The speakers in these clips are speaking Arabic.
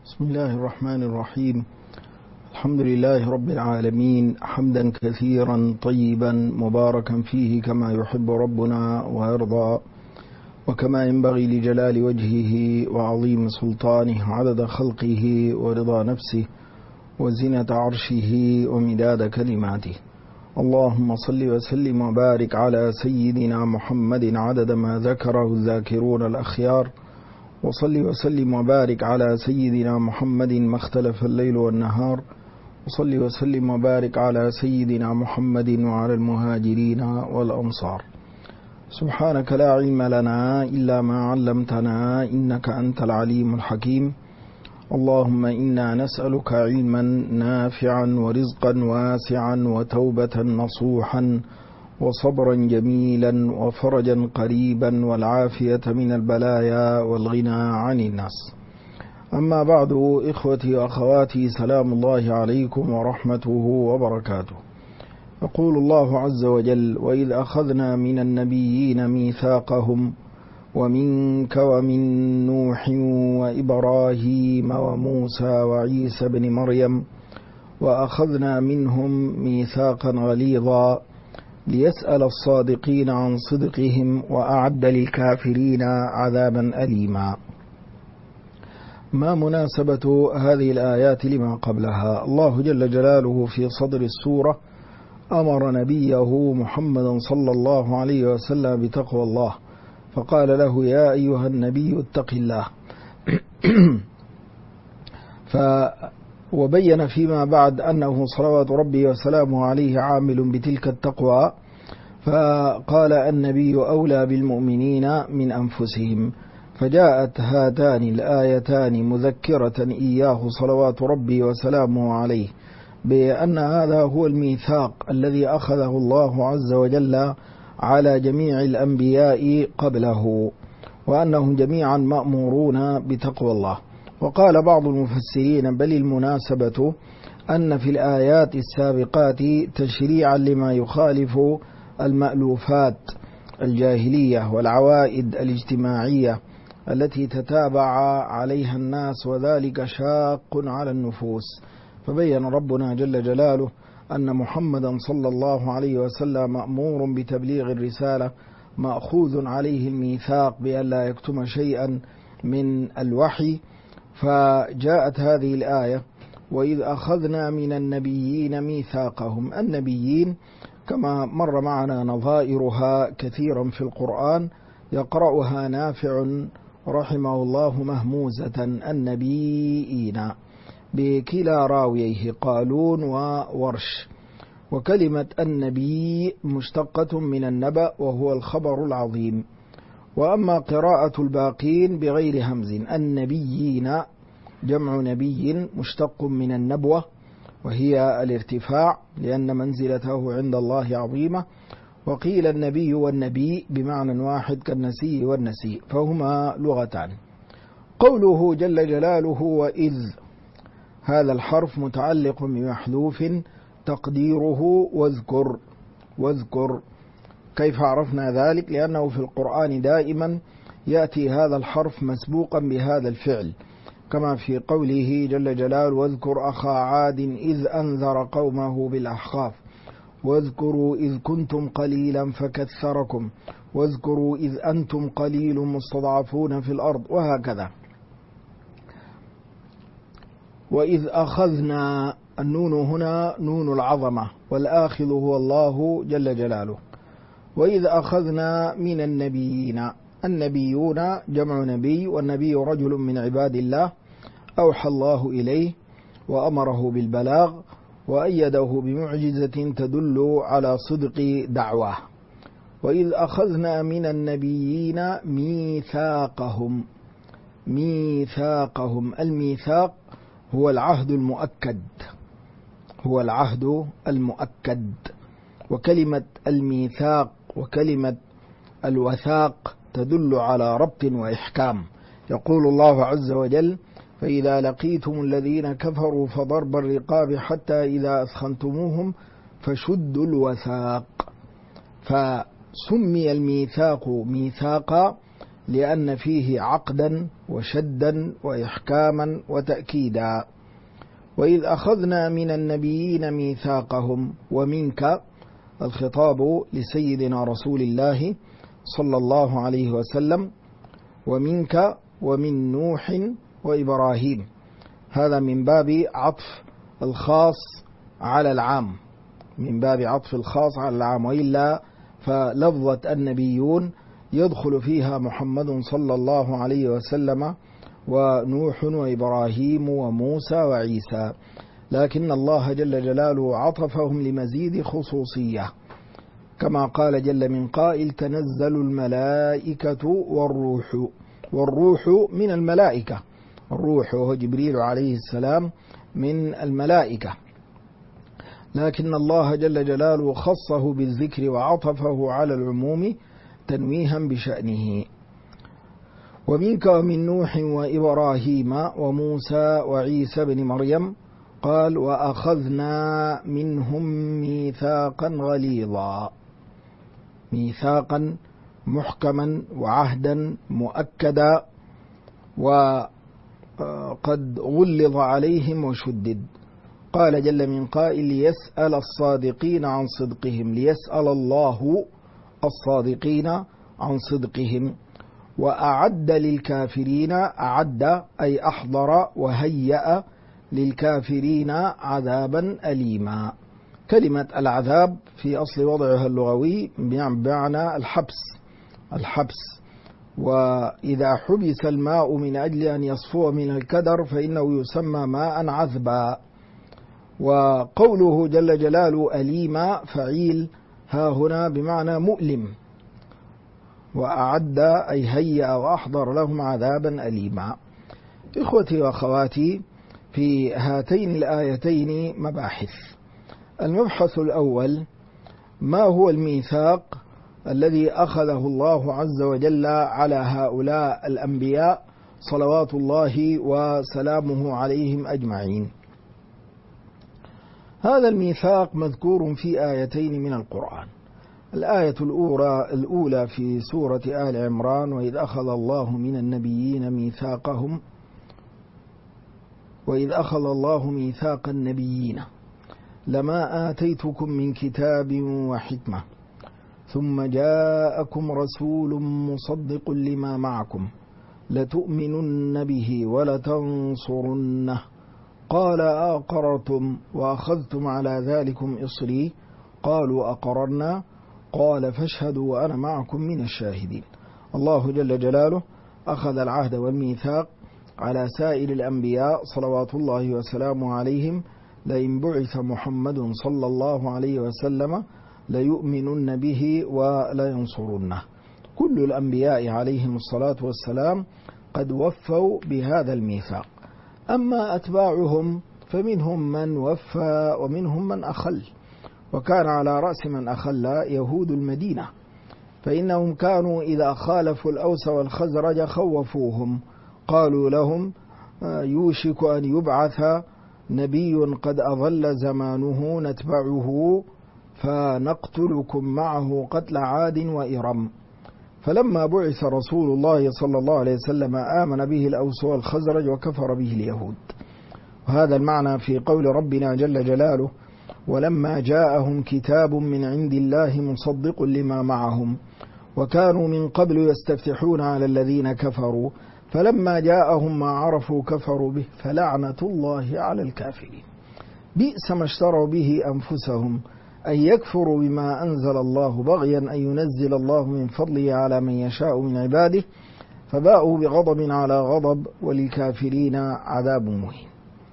بسم الله الرحمن الرحيم. الحمد لله رب العالمين، حمدا كثيرا طيبا مباركا فيه كما يحب ربنا ويرضى، وكما ينبغي لجلال وجهه وعظيم سلطانه، عدد خلقه ورضا نفسه وزنة عرشه ومداد كلماته. اللهم صل وسلم وبارك على سيدنا محمد عدد ما ذكره الذاكرون الأخيار، وصل وسلم وبارك على سيدنا محمد ما اختلف الليل والنهار، وصل وسلم وبارك على سيدنا محمد وعلى المهاجرين والأنصار. سبحانك لا علم لنا إلا ما علمتنا إنك أنت العليم الحكيم. اللهم إنا نسألك علما نافعا ورزقا واسعا وتوبة نصوحا وصبرا جميلا وفرجا قريبا والعافية من البلايا والغنى عن الناس. أما بعد، إخوتي وأخواتي، سلام الله عليكم ورحمته وبركاته. يقول الله عز وجل: وإذ أخذنا من النبيين ميثاقهم ومنك ومن نوح وإبراهيم وموسى وعيسى بن مريم وأخذنا منهم ميثاقا غليظا ليسأل الصادقين عن صدقهم وأعد للكافرين عذابا أليما. ما مناسبة هذه الآيات لما قبلها؟ الله جل جلاله في صدر السورة أمر نبيه محمد صلى الله عليه وسلم بتقوى الله، فقال له: يا أيها النبي اتق الله. وبين فيما بعد أنه صلوات ربي وسلامه عليه عامل بتلك التقوى، فقال: النبي أولى بالمؤمنين من أنفسهم. فجاءت هاتان الآيتان مذكرة إياه صلوات ربي وسلامه عليه بأن هذا هو الميثاق الذي أخذه الله عز وجل على جميع الأنبياء قبله، وأنهم جميعا مأمورون بتقوى الله. وقال بعض المفسرين: بل المناسبة أن في الآيات السابقات تشريعا لما يخالف المألوفات الجاهلية والعوائد الاجتماعية التي تتابع عليها الناس، وذلك شاق على النفوس. فبين ربنا جل جلاله أن محمدا صلى الله عليه وسلم مأمور بتبليغ الرسالة، مأخوذ عليه الميثاق بأن لا يكتم شيئا من الوحي. فجاءت هذه الآية: وإذ أخذنا من النبيين ميثاقهم. النبيين كما مر معنا نظائرها كثيرا في القرآن، يقرأها نافع رحمه الله مهموزة: النبيين، بكلا راويه قالون وورش. وكلمة النبي مشتقة من النبأ وهو الخبر العظيم. وأما قراءة الباقين بغير همز: النبيين جمع نبي مشتق من النبوة وهي الارتفاع، لأن منزلته عند الله عظيمة. وقيل النبي والنبي بمعنى واحد كالنسي والنسي، فهما لغتان. قوله جل جلاله وإذ، هذا الحرف متعلق بمحذوف تقديره واذكر. واذكر كيف عرفنا ذلك؟ لأنه في القرآن دائما يأتي هذا الحرف مسبوقا بهذا الفعل، كما في قوله جل جلاله: واذكر أخا عاد إذ أنذر قومه بالأحقاف، واذكروا إذ كنتم قليلا فكثركم، واذكروا إذ أنتم قليل مستضعفون في الأرض، وهكذا. وإذ أخذنا، النون هنا نون العظمة، والآخذ هو الله جل جلاله. وإذ أخذنا من النبيين، النبيون جمع نبي، والنبي رجل من عباد الله أوحى الله إليه وأمره بالبلاغ وأيده بمعجزة تدل على صدق دعواه. وإذ أخذنا من النبيين ميثاقهم. ميثاقهم، الميثاق هو العهد المؤكد، هو العهد المؤكد. وكلمة الميثاق وكلمة الوثاق تدل على ربط وإحكام. يقول الله عز وجل: فإذا لقيتم الذين كفروا فضرب الرقاب حتى إذا أثخنتموهم فشدوا الوثاق. فسمي الميثاق ميثاقا لأن فيه عقدا وشدا وإحكاما وتأكيدا. وإذ أخذنا من النبيين ميثاقهم ومنك، الخطاب لسيدنا رسول الله صلى الله عليه وسلم، ومنك ومن نوح وإبراهيم، هذا من باب عطف الخاص على العام، من باب عطف الخاص على العام، وإلا فلفظة النبيون يدخل فيها محمد صلى الله عليه وسلم ونوح وإبراهيم وموسى وعيسى، لكن الله جل جلاله عطفهم لمزيد خصوصية، كما قال جل من قائل: تنزل الملائكة والروح من الملائكة، الروح وهو جبريل عليه السلام من الملائكة، لكن الله جل جلاله خصه بالذكر وعطفه على العموم تنويها بشأنه. ومنك ومن نوح وإبراهيم وموسى وعيسى بن مريم، قال: وأخذنا منهم ميثاقا غليظا، ميثاقا محكما وعهدا مؤكدا، وقد غلظ عليهم وشدد. قال جل من قائل: ليسأل الصادقين عن صدقهم، ليسأل الله الصادقين عن صدقهم. وأعد للكافرين، أعد أي أحضر وهيأ للكافرين عذابا أليما. كلمة العذاب في أصل وضعها اللغوي بمعنى الحبس، وإذا حبس الماء من أجل أن يصفو من الكدر فإنه يسمى ماء عذبا. وقوله جل جلاله أليما فعيل ها هنا بمعنى مؤلم، وأعد أي هيأ وأحضر لهم عذابا أليما. إخوتي وأخواتي، في هاتين الآيتين مباحث. المبحث الأول: ما هو الميثاق الذي أخذه الله عز وجل على هؤلاء الأنبياء صلوات الله وسلامه عليهم أجمعين؟ هذا الميثاق مذكور في آيتين من القرآن. الآية الأولى في سورة آل عمران: وإذ أخذ الله من النبيين ميثاقهم، وإذ أخذ الله ميثاق النبيين لما آتيتكم من كتاب وحكمة ثم جاءكم رسول مصدق لما معكم لتؤمنن به ولتنصرنه قال أقررتم وأخذتم على ذلكم إصري قالوا أقررنا قال فاشهدوا وأنا معكم من الشاهدين. الله جل جلاله أخذ العهد والميثاق على سائر الأنبياء صلوات الله وسلامه عليهم: لئن بعث محمد صلى الله عليه وسلم ليؤمنن به ولينصرنه. كل الأنبياء عليهم الصلاة والسلام قد وفوا بهذا الميثاق. أما أتباعهم فمنهم من وفى ومنهم من أخل، وكان على رأس من أخل يهود المدينة، فإنهم كانوا إذا خالفوا الأوس والخزرج خوفوهم، قالوا لهم: يوشك أن يبعث نبي قد أظل زمانه نتبعه فنقتلكم معه قتل عاد وإرم. فلما بعث رسول الله صلى الله عليه وسلم آمن به الأوس والخزرج وكفر به اليهود. وهذا المعنى في قول ربنا جل جلاله: ولما جاءهم كتاب من عند الله مصدق لما معهم وكانوا من قبل يستفتحون على الذين كفروا فلما جاءهم ما عرفوا كفروا به فلعنة الله على الكافرين. بئس ما اشتروا به أنفسهم أن يكفروا بما أنزل الله بغيا أن ينزل الله من فضله على من يشاء من عباده فباءوا بغضب على غضب وللكافرين عذاب مهين.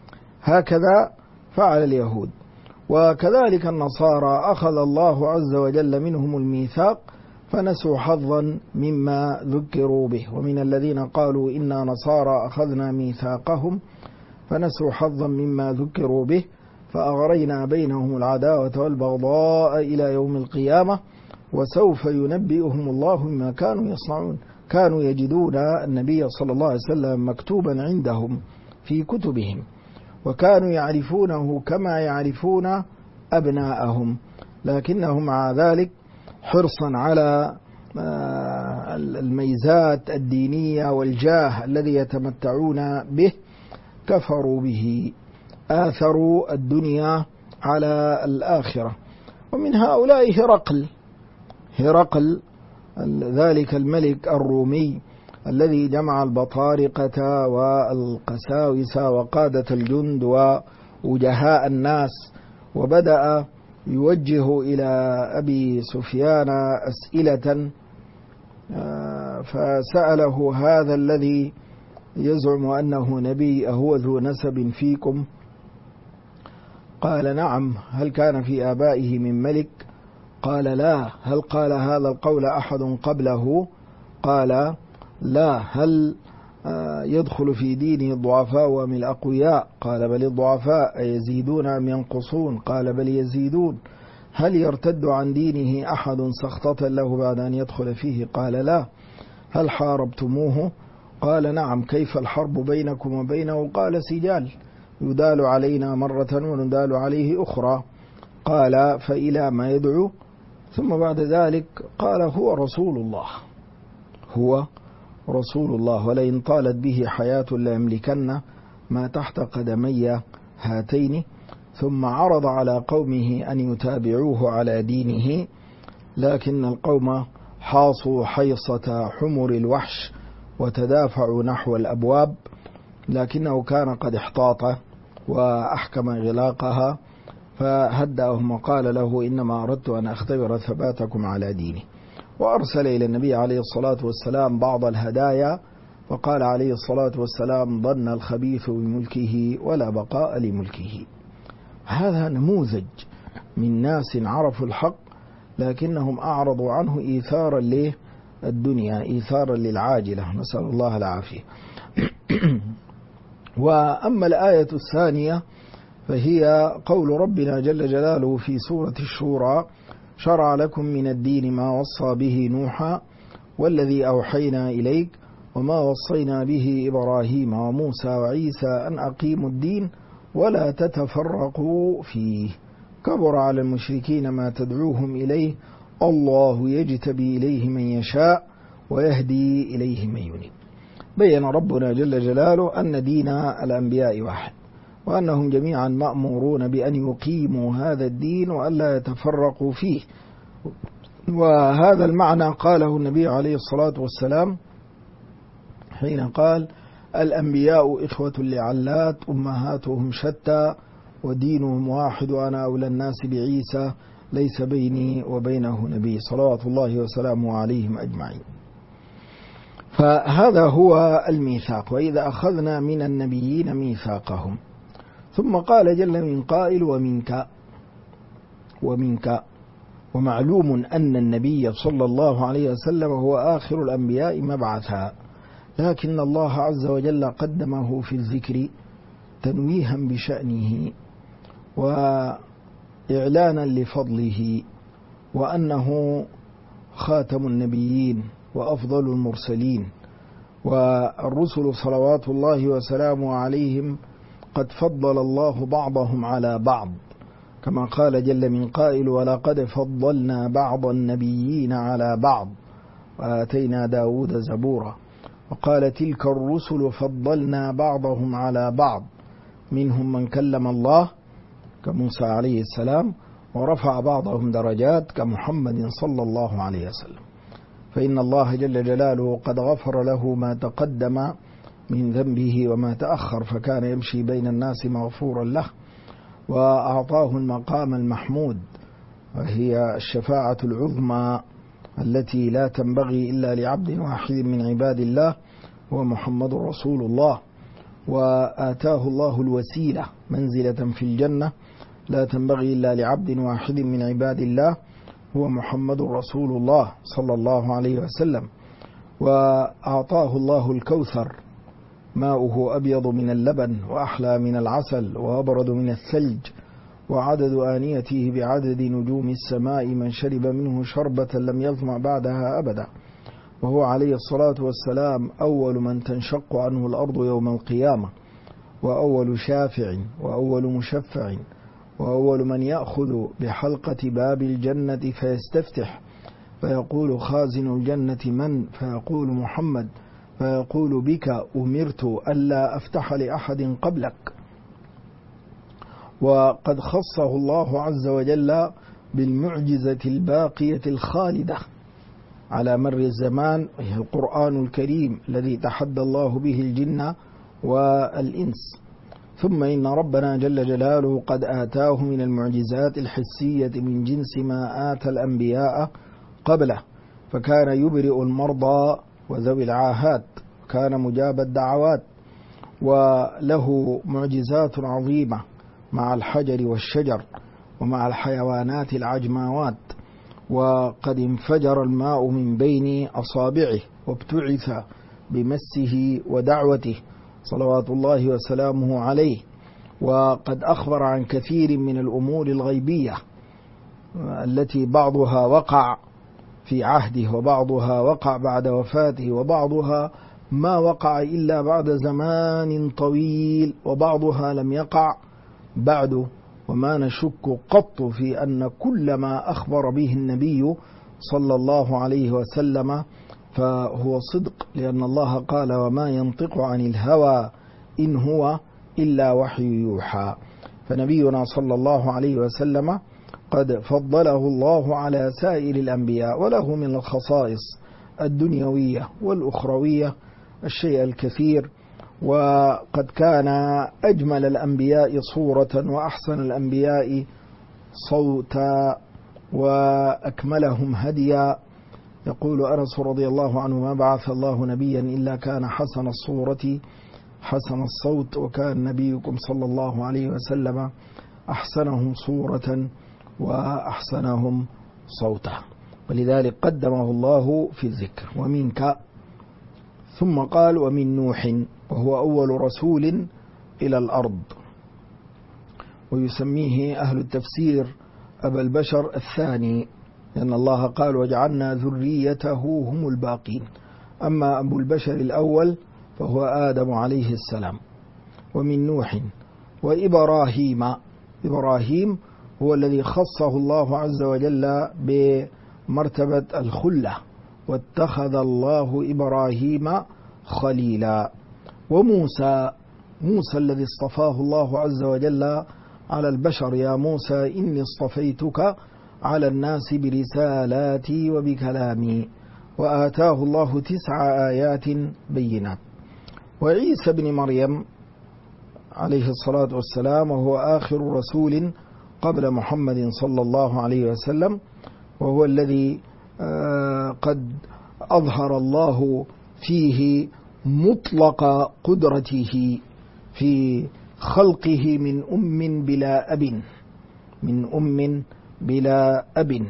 هكذا فعل اليهود. وكذلك النصارى أخذ الله عز وجل منهم الميثاق فنسوا حظا مما ذكروا به، ومن الذين قالوا إنا نصارى أخذنا ميثاقهم فنسوا حظا مما ذكروا به فأغرينا بينهم العداوة والبغضاء إلى يوم القيامة وسوف ينبئهم الله بما كانوا يصنعون. كانوا يجدون النبي صلى الله عليه وسلم مكتوبا عندهم في كتبهم، وكانوا يعرفونه كما يعرفون أبناءهم، لكنهم مع ذلك حرصا على الميزات الدينية والجاه الذي يتمتعون به كفروا به، آثروا الدنيا على الآخرة. ومن هؤلاء هرقل ذلك الملك الرومي الذي جمع البطارقة والقساوسة وقادة الجند ووجهاء الناس، وبدأ يوجه إلى أبي سفيان أسئلة، فسأله هذا الذي يزعم أنه نبي أهو ذو نسب فيكم؟ قال نعم. هل كان في آبائه من ملك؟ قال لا. هل قال هذا القول أحد قبله؟ قال لا. هل يدخل في دينه الضعفاء ومن الأقوياء؟ قال بل الضعفاء يزيدون أم ينقصون؟ قال بل يزيدون. هل يرتد عن دينه أحد سخطة له بعد أن يدخل فيه؟ قال لا. هل حاربتموه؟ قال نعم. كيف الحرب بينكم وبينه؟ قال سجال، يدال علينا مرة وندال عليه أخرى. قال فإلى ما يدعو؟ ثم بعد ذلك قال هو رسول الله، ولئن طالت به حياة ليملكن ما تحت قدمي هاتين. ثم عرض على قومه أن يتابعوه على دينه، لكن القوم حاصوا حيصة حمر الوحش وتدافعوا نحو الأبواب، لكنه كان قد احتاط وأحكم غلاقها فهدأهم وقال له إنما أردت أن أختبر ثباتكم على ديني. وأرسل إلى النبي عليه الصلاة والسلام بعض الهدايا، فقال عليه الصلاة والسلام ظن الخبيث بملكه ولا بقاء لملكه. هذا نموذج من ناس عرفوا الحق لكنهم أعرضوا عنه إيثارا للدنيا، إيثارا للعاجلة، نسأل الله العافية. وأما الآية الثانية فهي قول ربنا جل جلاله في سورة الشورى: شرع لكم من الدين ما وصى به نوحا والذي أوحينا إليك وما وصينا به إبراهيم وموسى وعيسى أن أقيموا الدين ولا تتفرقوا فيه، كبر على المشركين ما تدعوهم إليه، الله يجتبي إليه من يشاء ويهدي إليه من ينيب. بين ربنا جل جلاله أن دين الأنبياء واحد، وأنهم جميعا مأمورون بأن يقيموا هذا الدين وألا يتفرقوا فيه. وهذا المعنى قاله النبي عليه الصلاة والسلام حين قال: الأنبياء إخوة لعلات أمهاتهم شتى ودينهم واحد وأنا أولى الناس بعيسى ليس بيني وبينه نبي، صلوات الله وسلامه عليهم أجمعين. فهذا هو الميثاق: وإذا أخذنا من النبيين ميثاقهم. ثم قال جل من قائل: ومنك. ومعلوم أن النبي صلى الله عليه وسلم هو آخر الأنبياء مبعثا، لكن الله عز وجل قدمه في الذكر تنويها بشأنه وإعلانا لفضله، وأنه خاتم النبيين وأفضل المرسلين. والرسل صلوات الله وسلامه عليهم قد فضل الله بعضهم على بعض، كما قال جل من قائل: ولقد فضلنا بعض النبيين على بعض وآتينا داود زبورا. وقال: تلك الرسل فضلنا بعضهم على بعض، منهم من كلم الله كموسى عليه السلام، ورفع بعضهم درجات كمحمد صلى الله عليه وسلم. فإن الله جل جلاله قد غفر له ما تقدم من ذنبه وما تأخر، فكان يمشي بين الناس مغفورا له، وأعطاه المقام المحمود، وهي الشفاعة العظمى التي لا تنبغي إلا لعبد واحد من عباد الله، هو محمد رسول الله. وآتاه الله الوسيلة منزلة في الجنة لا تنبغي إلا لعبد واحد من عباد الله، هو محمد رسول الله صلى الله عليه وسلم. وأعطاه الله الكوثر، ماؤه أبيض من اللبن وأحلى من العسل وأبرد من الثلج، وعدد آنيته بعدد نجوم السماء، من شرب منه شربة لم يظمأ بعدها أبدا. وهو عليه الصلاة والسلام أول من تنشق عنه الأرض يوم القيامة، وأول شافع وأول مشفع، وأول من يأخذ بحلقة باب الجنة فيستفتح فيقول خازن الجنة من؟ فيقول محمد، فيقول بك أمرت ألا أفتح لأحد قبلك. وقد خصه الله عز وجل بالمعجزة الباقية الخالدة على مر الزمان، وهي القرآن الكريم الذي تحدى الله به الجن والإنس. ثم إن ربنا جل جلاله قد آتاه من المعجزات الحسية من جنس ما آتى الأنبياء قبله، فكان يبرئ المرضى وذوي العاهات، كان مجاب الدعوات، وله معجزات عظيمة مع الحجر والشجر ومع الحيوانات العجماوات. وقد انفجر الماء من بين أصابعه وابتعث بمسه ودعوته صلوات الله وسلامه عليه. وقد أخبر عن كثير من الأمور الغيبية التي بعضها وقع في عهده وبعضها وقع بعد وفاته وبعضها ما وقع إلا بعد زمان طويل وبعضها لم يقع بعد. وما نشك قط في أن كل ما أخبر به النبي صلى الله عليه وسلم فهو صدق، لأن الله قال وما ينطق عن الهوى إن هو إلا وحي يوحى. فنبينا صلى الله عليه وسلم قد فضله الله على سائر الأنبياء، وله من الخصائص الدنيوية والأخروية الشيء الكثير. وقد كان أجمل الأنبياء صورة وأحسن الأنبياء صوتا وأكملهم هديا. يقول أنس رضي الله عنه ما بعث الله نبيا إلا كان حسن الصورة حسن الصوت، وكان نبيكم صلى الله عليه وسلم أحسنهم صورة وأحسنهم صوتا، ولذلك قدمه الله في الذكر. ومنك، ثم قال ومن نوح، وهو أول رسول إلى الأرض، ويسميه أهل التفسير أبا البشر الثاني، لأن الله قال وجعلنا ذريته هم الباقين. أما أبو البشر الأول فهو آدم عليه السلام. ومن نوح وإبراهيم، إبراهيم هو الذي خصه الله عز وجل بمرتبة الخلة، واتخذ الله إبراهيم خليلا. وموسى، موسى الذي اصطفاه الله عز وجل على البشر، يا موسى إني اصطفيتك على الناس برسالاتي وبكلامي، وآتاه الله 9 آيات بينات. وعيسى بن مريم عليه الصلاة والسلام، وهو آخر رسول قبل محمد صلى الله عليه وسلم، وهو الذي قد أظهر الله فيه مطلق قدرته في خلقه من أم بلا أب، من أم بلا أب،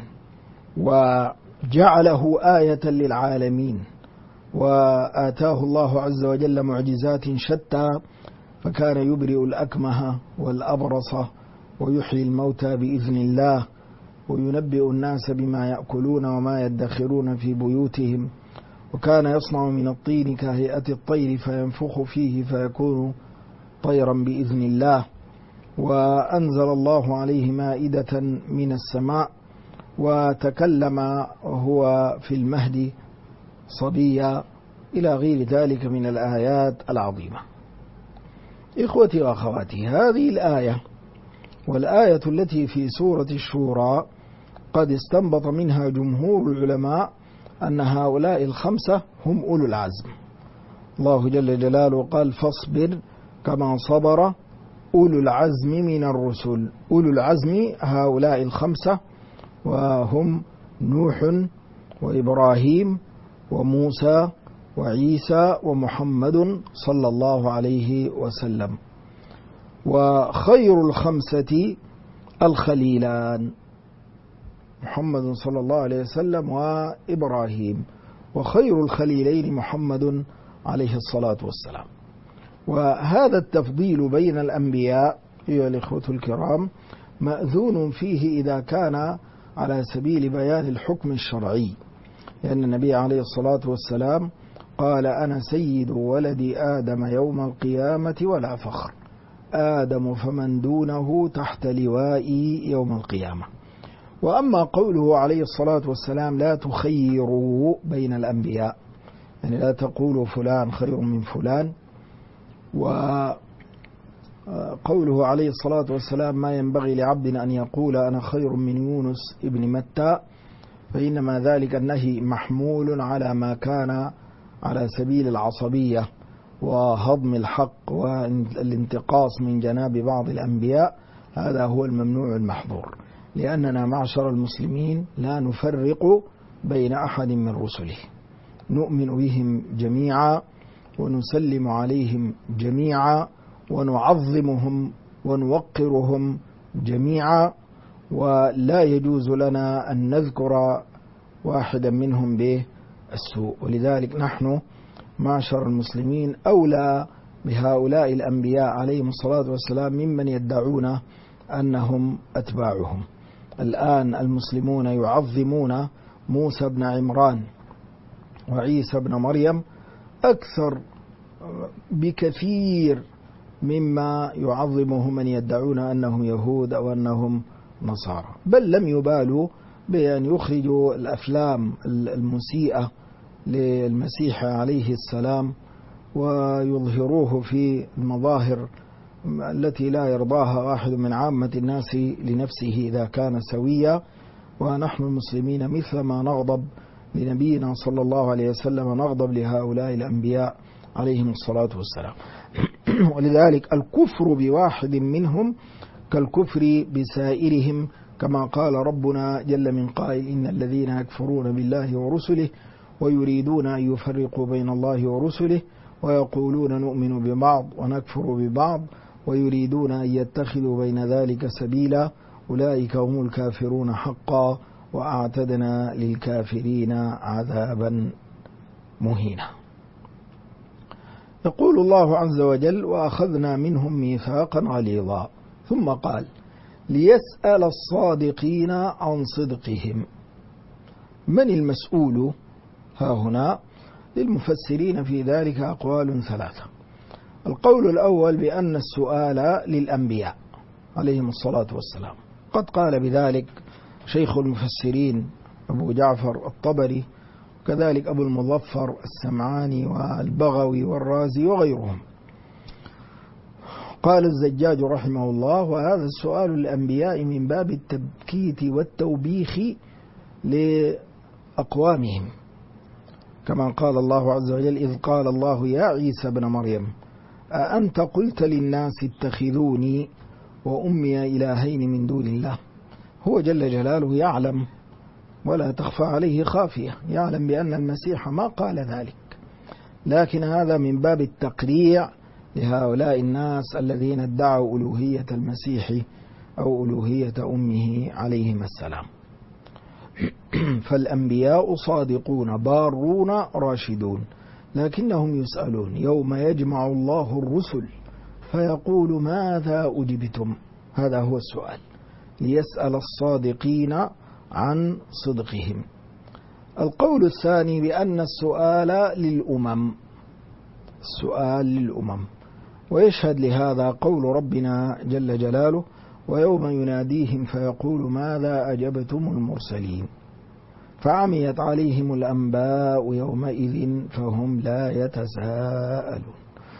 وجعله آية للعالمين. وآتاه الله عز وجل معجزات شتى، فكان يبرئ الأكمه والأبرص ويحيي الموتى بإذن الله، وينبئ الناس بما يأكلون وما يدخرون في بيوتهم، وكان يصنع من الطين كهيئة الطير فينفخ فيه فيكون طيرا بإذن الله. وأنزل الله عليه مائدة من السماء، وتكلم وهو في المهد صبيا، إلى غير ذلك من الآيات العظيمة. إخوتي وأخواتي، هذه الآية والآية التي في سورة الشورى قد استنبط منها جمهور العلماء أن هؤلاء الخمسة هم أولو العزم. الله جل جلاله قال فاصبر كما صبر أولو العزم من الرسل. أولو العزم هؤلاء الخمسة، وهم نوح وإبراهيم وموسى وعيسى ومحمد صلى الله عليه وسلم. وخير الخمسة الخليلان محمد صلى الله عليه وسلم وإبراهيم، وخير الخليلين محمد عليه الصلاة والسلام. وهذا التفضيل بين الأنبياء أيها الإخوة الكرام مأذون فيه إذا كان على سبيل بيان الحكم الشرعي، لأن النبي عليه الصلاة والسلام قال أنا سيد ولد آدم يوم القيامة ولا فخر، آدم فمن دونه تحت لوائي يوم القيامة. وأما قوله عليه الصلاة والسلام لا تخيروا بين الأنبياء، يعني لا تقولوا فلان خير من فلان، وقوله عليه الصلاة والسلام ما ينبغي لعبد أن يقول أنا خير من يونس ابن متى، فإنما ذلك النهي محمول على ما كان على سبيل العصبية وهضم الحق والانتقاص من جناب بعض الأنبياء، هذا هو الممنوع المحظور، لأننا معشر المسلمين لا نفرق بين أحد من رسله، نؤمن بهم جميعا ونسلم عليهم جميعا ونعظمهم ونوقرهم جميعا، ولا يجوز لنا أن نذكر واحدا منهم بالسوء. ولذلك نحن معشر المسلمين أولى بهؤلاء الأنبياء عليهم الصلاة والسلام ممن يدعون أنهم أتباعهم. الآن المسلمون يعظمون موسى بن عمران وعيسى بن مريم أكثر بكثير مما يعظمه من يدعون أنهم يهود أو أنهم نصارى، بل لم يبالوا بأن يخرجوا الأفلام المسيئة للمسيح عليه السلام ويظهروه في المظاهر التي لا يرضاها واحد من عامة الناس لنفسه إذا كان سويا. ونحن المسلمين مثلما نغضب لنبينا صلى الله عليه وسلم نغضب لهؤلاء الأنبياء عليهم الصلاة والسلام. ولذلك الكفر بواحد منهم كالكفر بسائرهم، كما قال ربنا جل من قائل إن الذين يكفرون بالله ورسله ويريدون أن يفرقوا بين الله ورسله ويقولون نؤمن ببعض ونكفر ببعض ويريدون أن يتخذوا بين ذلك سبيلا أولئك هم الكافرون حقا وأعتدنا للكافرين عذابا مهينا. يقول الله عز وجل وأخذنا منهم ميثاقا غليظا، ثم قال ليسأل الصادقين عن صدقهم. من المسؤول ها هنا؟ للمفسرين في ذلك أقوال ثلاثة. القول الأول بأن السؤال للأنبياء عليهم الصلاة والسلام، قد قال بذلك شيخ المفسرين أبو جعفر الطبري وكذلك أبو المظفر السمعاني والبغوي والرازي وغيرهم. قال الزجاج رحمه الله وهذا السؤال للأنبياء من باب التبكيت والتوبيخ لأقوامهم، كما قال الله عز وجل إذ قال الله يا عيسى ابن مريم أأنت قلت للناس اتخذوني وأمي إلهين من دون الله. هو جل جلاله يعلم ولا تخفى عليه خافية، يعلم بأن المسيح ما قال ذلك، لكن هذا من باب التقريع لهؤلاء الناس الذين ادعوا ألوهية المسيح أو ألوهية أمه عليهما السلام. فالأنبياء صادقون بارون راشدون، لكنهم يسألون يوم يجمع الله الرسل فيقول ماذا أجبتم؟ هذا هو السؤال، ليسأل الصادقين عن صدقهم. القول الثاني بأن السؤال للأمم، السؤال للأمم، ويشهد لهذا قول ربنا جل جلاله ويوم يناديهم فيقول ماذا أجبتم المرسلين فعميت عليهم الأنباء يومئذ فهم لا يتساءلون.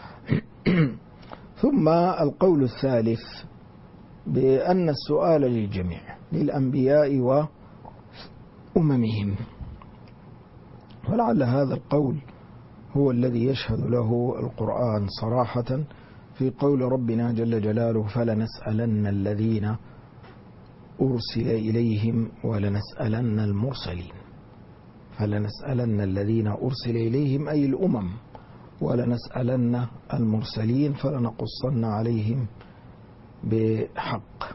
ثم القول الثالث بأن السؤال للجميع للأنبياء وأممهم، ولعل هذا القول هو الذي يشهد له القرآن صراحة في قول ربنا جل جلاله فلنسألن الذين أرسل إليهم ولنسألن المرسلين. فلنسألن الذين أرسل إليهم أي الأمم ولنسألن المرسلين فلنقصن عليهم بحق.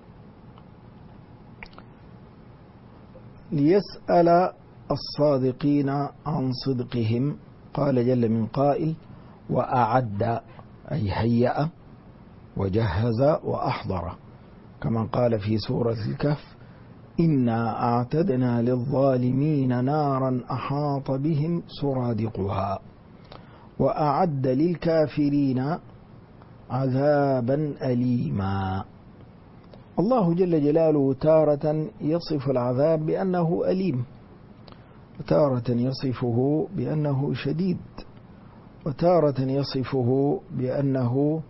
ليسأل الصادقين عن صدقهم، قال جل من قائل وأعد أي هيأ وجهز وأحضر، كما قال في سورة الكهف إنا أعتدنا للظالمين نارا أحاط بهم سرادقها وأعد للكافرين عذابا أليما. الله جل جلاله تارة يصف العذاب بأنه أليم، وتارة يصفه بأنه شديد، وتارة يصفه بأنه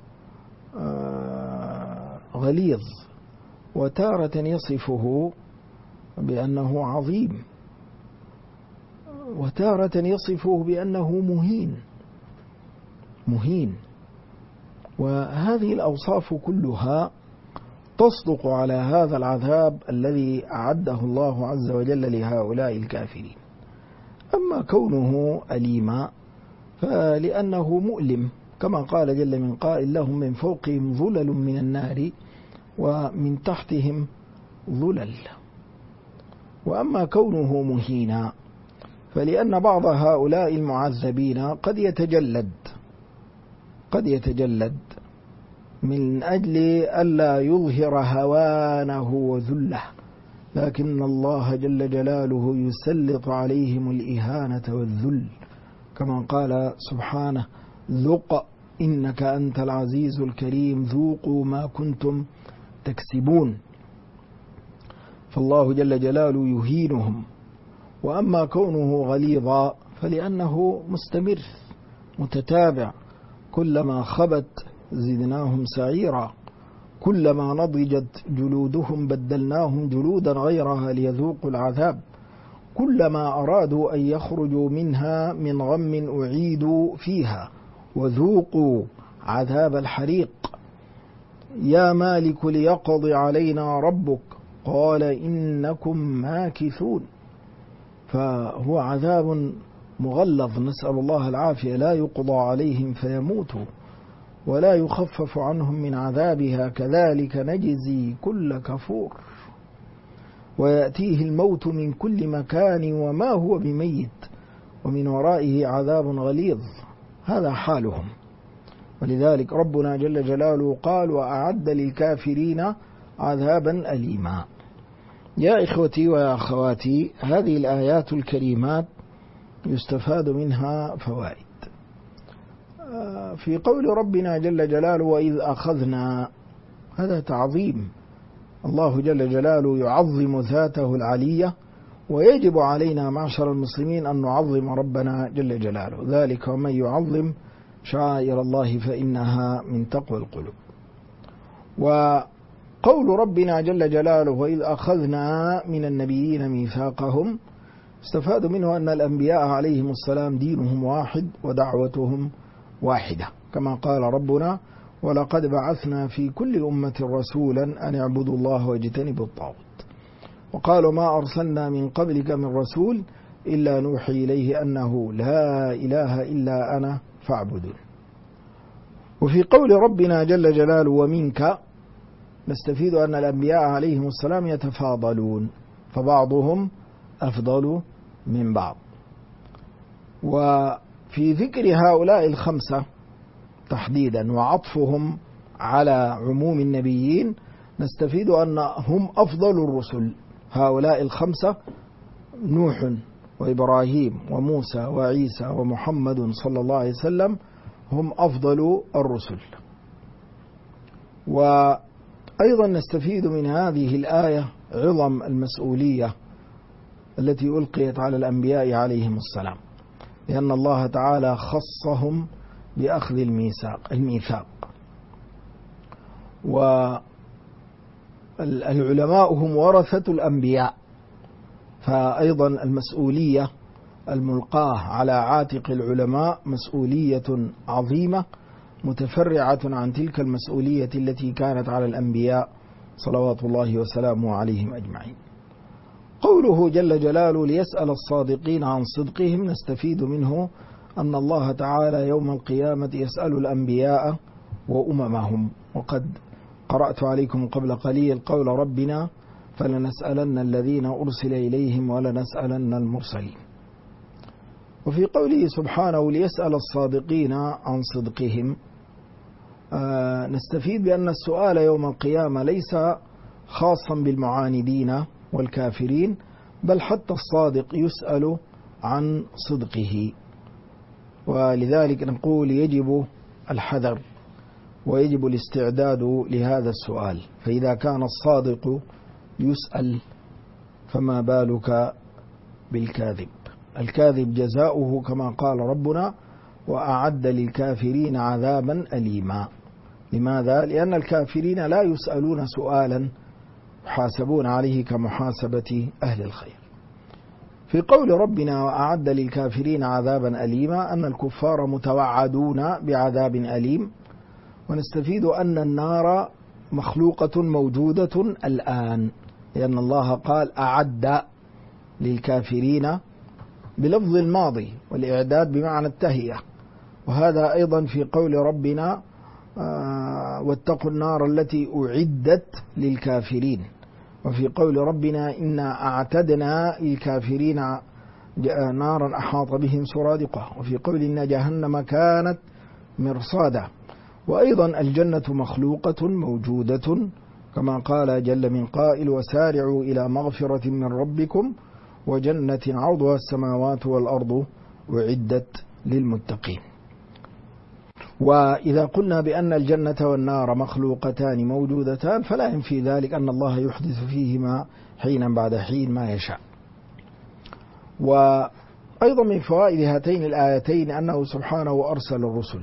غليظ، وتارة يصفه بأنه عظيم، وتارة يصفه بأنه مهين. وهذه الأوصاف كلها تصدق على هذا العذاب الذي أعده الله عز وجل لهؤلاء الكافرين. أما كونه أليما فلأنه مؤلم، كما قال جل من قائل: لهم من فوقهم ظلل من النار ومن تحتهم ظلل. وأما كونه مهينا فلأن بعض هؤلاء المعذبين قد يتجلد من أجل ألا يظهر هوانه وذله، لكن الله جل جلاله يسلط عليهم الإهانة والذل، كما قال سبحانه: ذق إنك أنت العزيز الكريم ذوقوا ما كنتم تكسبون. فالله جل جلاله يهينهم. وأما كونه غليظا فلأنه مستمر متتابع، كلما خبت زدناهم سعيرا، كلما نضجت جلودهم بدلناهم جلودا غيرها ليذوقوا العذاب، كلما أرادوا أن يخرجوا منها من غم أعيدوا فيها وذوقوا عذاب الحريق. يا مالك ليقضي علينا ربك قال إنكم ماكثون. فهو عذاب مغلظ، نسأل الله العافية، لا يقضى عليهم فيموتوا ولا يخفف عنهم من عذابها، كذلك نجزي كل كفور. ويأتيه الموت من كل مكان وما هو بميت ومن ورائه عذاب غليظ. هذا حالهم. ولذلك ربنا جل جلاله قال: وأعد للكافرين عذابا أليما. يا إخوتي ويا أخواتي، هذه الآيات الكريمات يستفاد منها فوائد. في قول ربنا جل جلاله: وإذ أخذنا، هذا تعظيم، الله جل جلاله يعظم ذاته العلية، ويجب علينا معشر المسلمين أن نعظم ربنا جل جلاله، ذلك ومن يعظم شعائر الله فإنها من تقوى القلوب. وقول ربنا جل جلاله: وإذ أخذنا من النبيين ميثاقهم، استفاد منه أن الأنبياء عليهم السلام دينهم واحد ودعوتهم واحدة، كما قال ربنا: ولقد بعثنا في كل أمة رسولا أن اعبدوا الله واجتنبوا الطاغوت. وقالوا: ما أرسلنا من قبلك من رسول إلا نوحي إليه أنه لا إله إلا أنا فاعبدون. وفي قول ربنا جل جلاله: ومنك، نستفيد أن الأنبياء عليهم السلام يتفاضلون، فبعضهم أفضل من بعض. وفي ذكر هؤلاء الخمسة تحديدا وعطفهم على عموم النبيين، نستفيد أن هم أفضل الرسل. هؤلاء الخمسة: نوح وإبراهيم وموسى وعيسى ومحمد صلى الله عليه وسلم، هم أفضل الرسل. وأيضا نستفيد من هذه الآية عظم المسؤولية التي ألقيت على الأنبياء عليهم السلام، لأن الله تعالى خصهم بأخذ الميثاق. والعلماء هم ورثة الأنبياء، فأيضا المسؤولية الملقاة على عاتق العلماء مسؤولية عظيمة متفرعة عن تلك المسؤولية التي كانت على الأنبياء صلوات الله وسلامه عليهم أجمعين. قوله جل جلاله: ليسأل الصادقين عن صدقهم، نستفيد منه أن الله تعالى يوم القيامة يسأل الأنبياء وأممهم. وقد قرأت عليكم قبل قليل قول ربنا: فلنسألن الذين أرسل إليهم ولنسألن المرسلين. وفي قوله سبحانه: ليسأل الصادقين عن صدقهم، نستفيد بأن السؤال يوم القيامة ليس خاصا بالمعاندين والكافرين، بل حتى الصادق يسأل عن صدقه. ولذلك نقول يجب الحذر ويجب الاستعداد لهذا السؤال. فإذا كان الصادق يسأل فما بالك بالكاذب؟ الكاذب جزاؤه كما قال ربنا: وأعد للكافرين عذابا أليما. لماذا؟ لأن الكافرين لا يسألون سؤالا يحاسبون عليه كمحاسبة أهل الخير. في قول ربنا: وأعد للكافرين عذابا أليما، أن الكفار متوعدون بعذاب أليم. ونستفيد أن النار مخلوقة موجودة الآن، لأن الله قال: أعد للكافرين بلفظ الماضي، والإعداد بمعنى التهيئة. وهذا أيضا في قول ربنا: واتقوا النار التي أعدت للكافرين. وفي قول ربنا: إنا أعتدنا للكافرين نارا أحاط بهم سرادقها. وفي قول: إن جهنم كانت مرصادا. وأيضا الجنة مخلوقة موجودة، كما قال جل من قائل: وسارعوا إلى مغفرة من ربكم وجنة عرضها السماوات والأرض أعدت للمتقين. وإذا قلنا بأن الجنة والنار مخلوقتان موجودتان، فلا ينفي ذلك أن الله يحدث فيهما حينا بعد حين ما يشاء. وأيضا من فوائد هاتين الآيتين أنه سبحانه أرسل الرسل،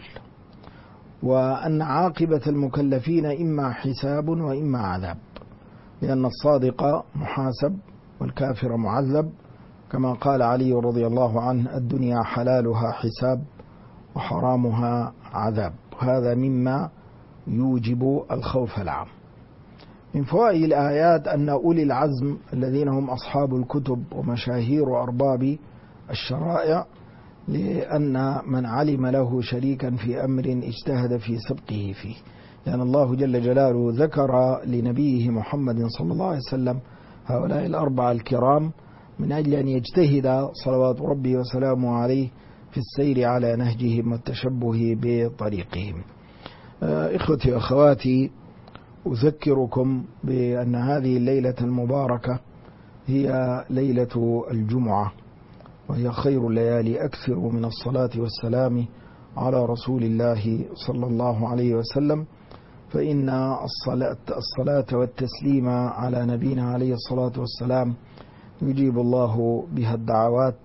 وأن عاقبة المكلفين إما حساب وإما عذاب، لأن الصادق محاسب والكافر معذب، كما قال علي رضي الله عنه: الدنيا حلالها حساب وحرامها عذاب. هذا مما يوجب الخوف العام. من فوائد الآيات أن أولي العزم الذين هم أصحاب الكتب ومشاهير أرباب الشرائع، لأن من علم له شريكا في أمر اجتهد في سبقه فيه، لأن الله جل جلاله ذكر لنبيه محمد صلى الله عليه وسلم هؤلاء الأربعة الكرام من أجل أن يجتهد صلوات ربي وسلامه عليه في السير على نهجهم والتشبه بطريقهم. إخوتي وأخواتي، أذكركم بأن هذه الليلة المباركة هي ليلة الجمعة، وهي خير الليالي. أكثروا من الصلاة والسلام على رسول الله صلى الله عليه وسلم، فإن الصلاة والتسليم على نبينا عليه الصلاة والسلام يجيب الله بها الدعوات،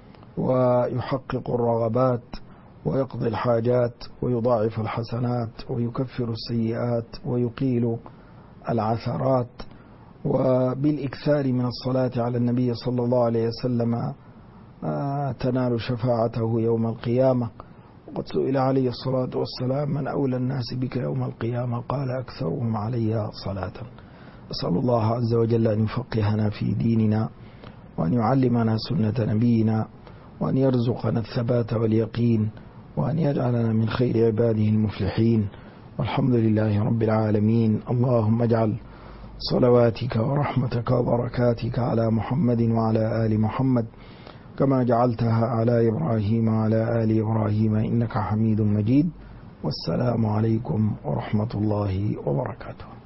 ويحقق الرغبات، ويقضي الحاجات، ويضاعف الحسنات، ويكفر السيئات، ويقيل العثرات. وبالإكثار من الصلاة على النبي صلى الله عليه وسلم تنال شفاعته يوم القيامة. وقد سئل عليه الصلاة والسلام: من أولى الناس بك يوم القيامة؟ قال: أكثرهم علي صلاة. أسأل الله عز وجل أن يفقهنا في ديننا، وأن يعلمنا سنة نبينا، وأن يرزقنا الثبات واليقين، وأن يجعلنا من خير عباده المفلحين. والحمد لله رب العالمين. اللهم اجعل صلواتك ورحمتك وبركاتك على محمد وعلى آل محمد، كما جعلتها على إبراهيم وعلى آل إبراهيم إنك حميد مجيد. والسلام عليكم ورحمة الله وبركاته.